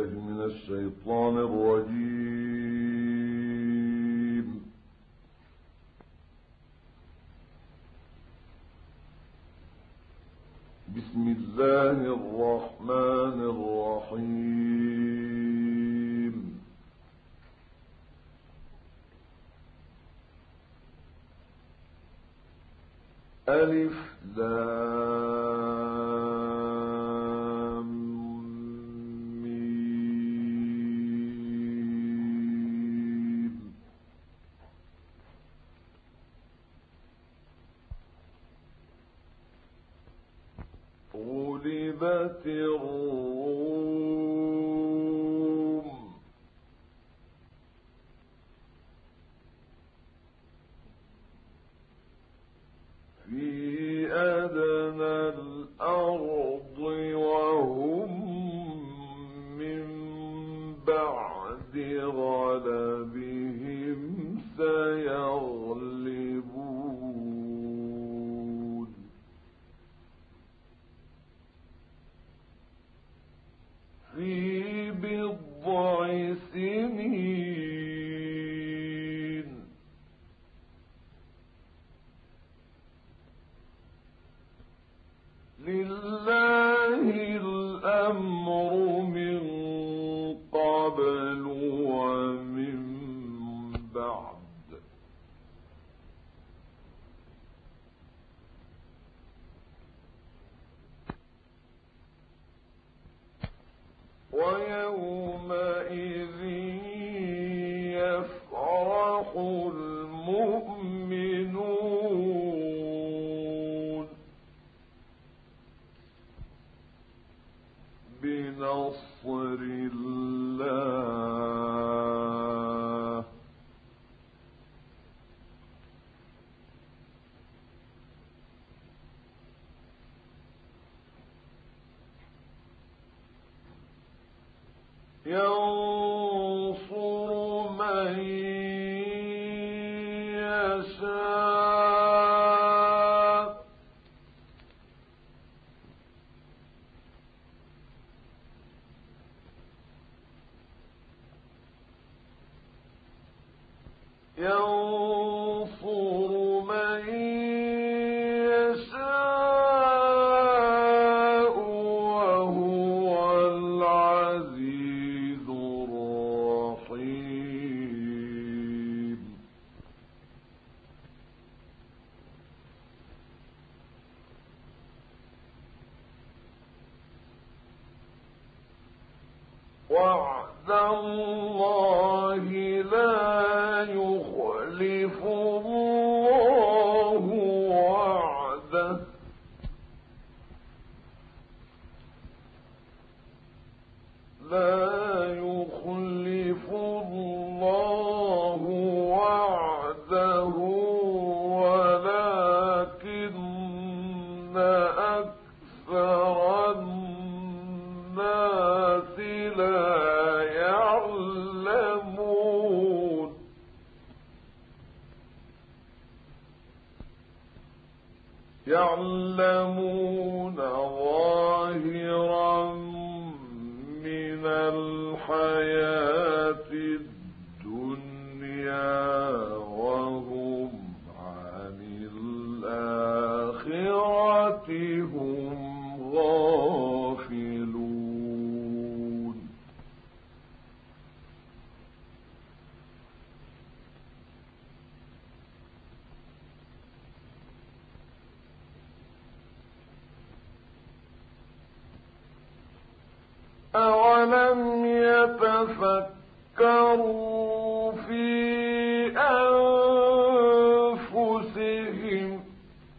بالله من الشيطان الرجيم. بسم الله الرحمن الرحيم. ألف لام ميم. غلبت الروم في أدنى الأرض وهم من بعد غلبهم سيغلبون في بضع سنين لله الأمر من قبل ومن بعد ويومئذ يفرح المؤمنون بنصر الله ينصر من يشاء ينصر من يشاء وهو العزيز الرحيم. وعد الله لا يخلف الله وعده لا يخلف الله وعده ولكن أكثر الناس لا يعلمون. يعلمون ظاهرا من الحياة الدنيا وهم عن الآخرة هم غافلون. أولم يتفكروا في أنفسهم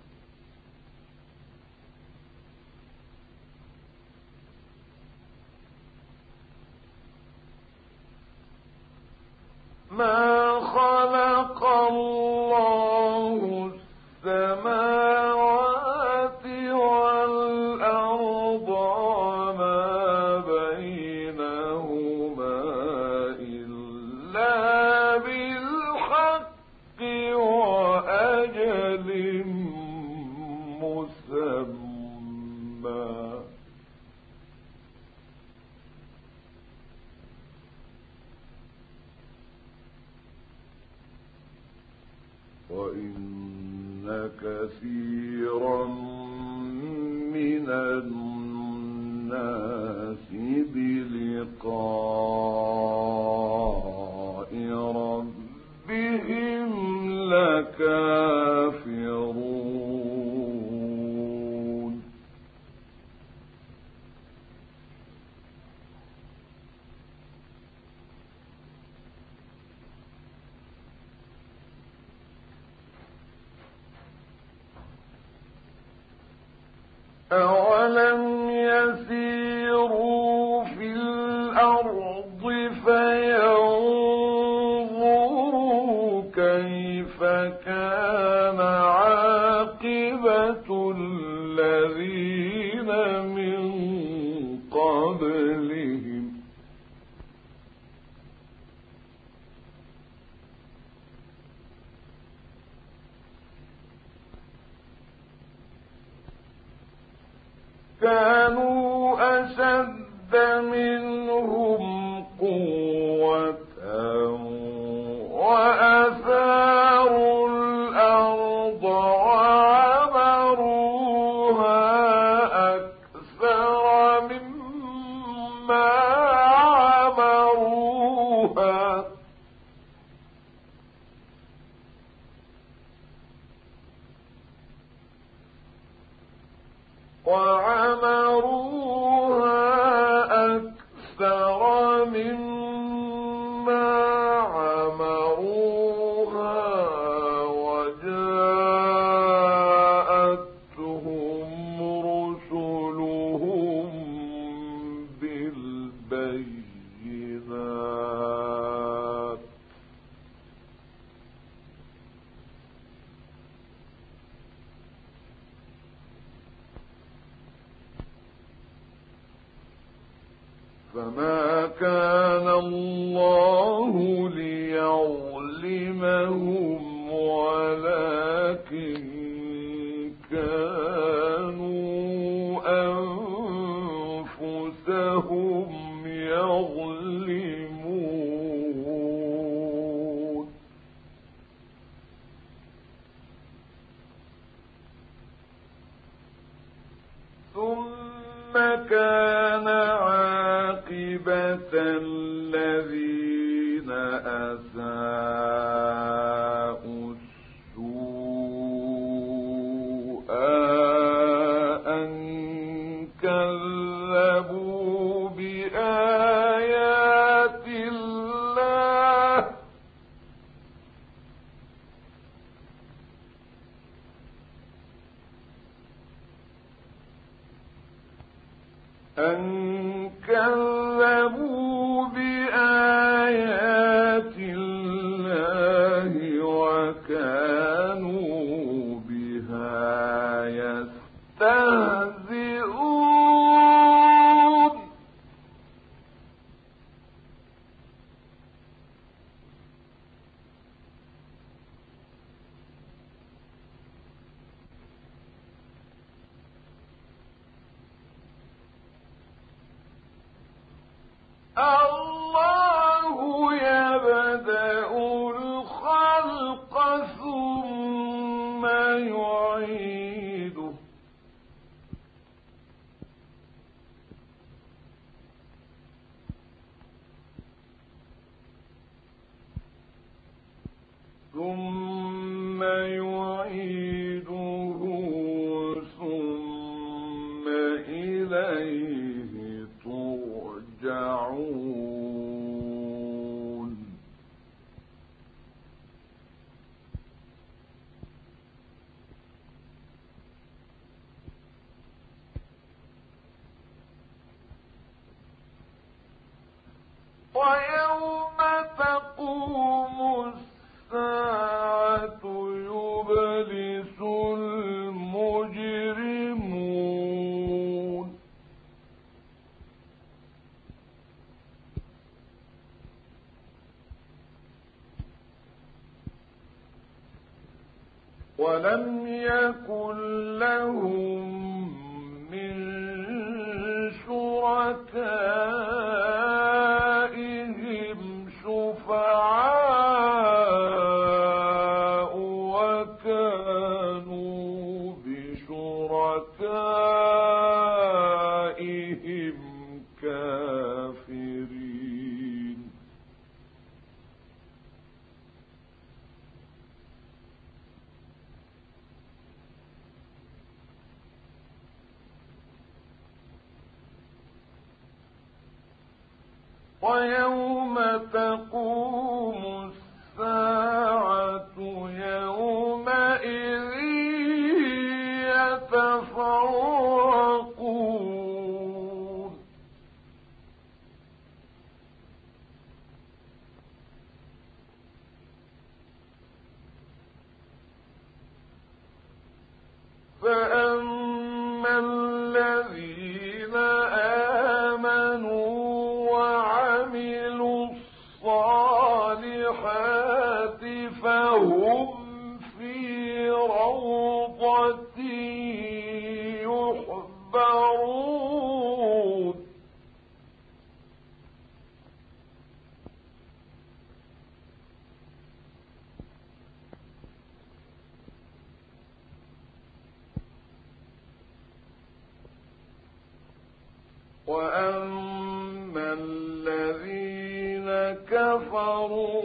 ما خلق الله السماوات والأرض وما بينهما إلا بالحق وأجل مسمى وإن كثيرا من الناس بلقاء ربهم لكافرون أولم يسيروا في الأرض فينظروا كيف كان عاقبة الذين من قبلهم كانوا أشد منهم قوة وأثاروا الأرض وعمروها أكثر مما عمروها أكثر مما عمروها وجاءتهم رسلهم بالبينات فما كان الله ليظلمهم ولكن كانوا أنفسهم يظلمون ثم كان عاقبة الذين أساءوا السوء أن كذبوا بآيات الله وكانوا بها يستهزئون الله يبدأ الخلق ثم يعيده ثم إليه ترجعون ويوم تقوم الساعة يبلس المجرمون ولم يكن لهم من شركائهم شفعاء وكانوا الكافرين. ويوم تقوم الساعة يومئذ يتفرقون. فأما الذين آمنوا وعملوا الصالحات فهم في روضة يحبرون. وأما الذين كفروا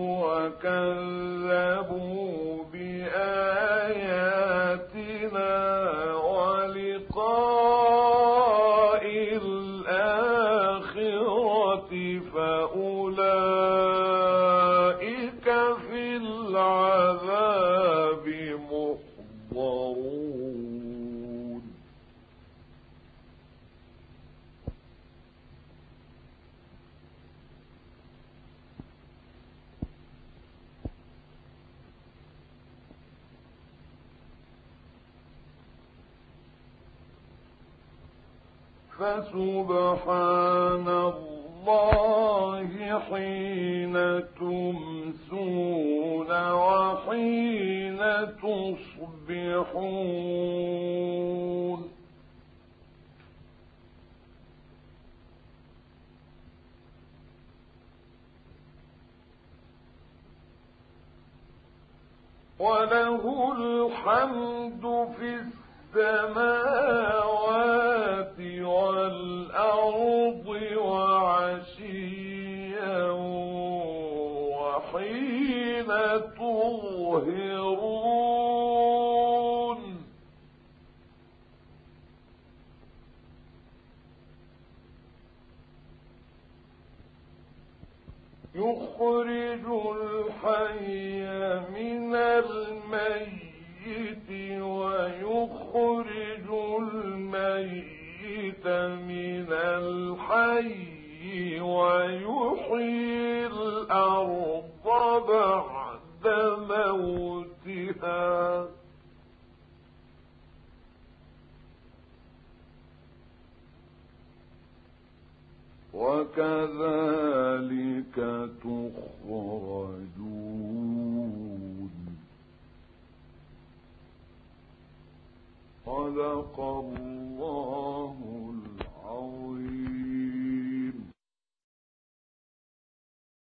وكذبوا بآياتنا ولقاء الآخرة فأولئك في العذاب محضرون. فسبحان الله حين تمسون وحين تصبحون. وله الحمد في السماوات والأرض وعشيا وحين تظهرون. يخرج الحي من الميت ويخرج الميت من الحي ويحيي الأرض بعد موتها وكذلك تخرجون. صدق الله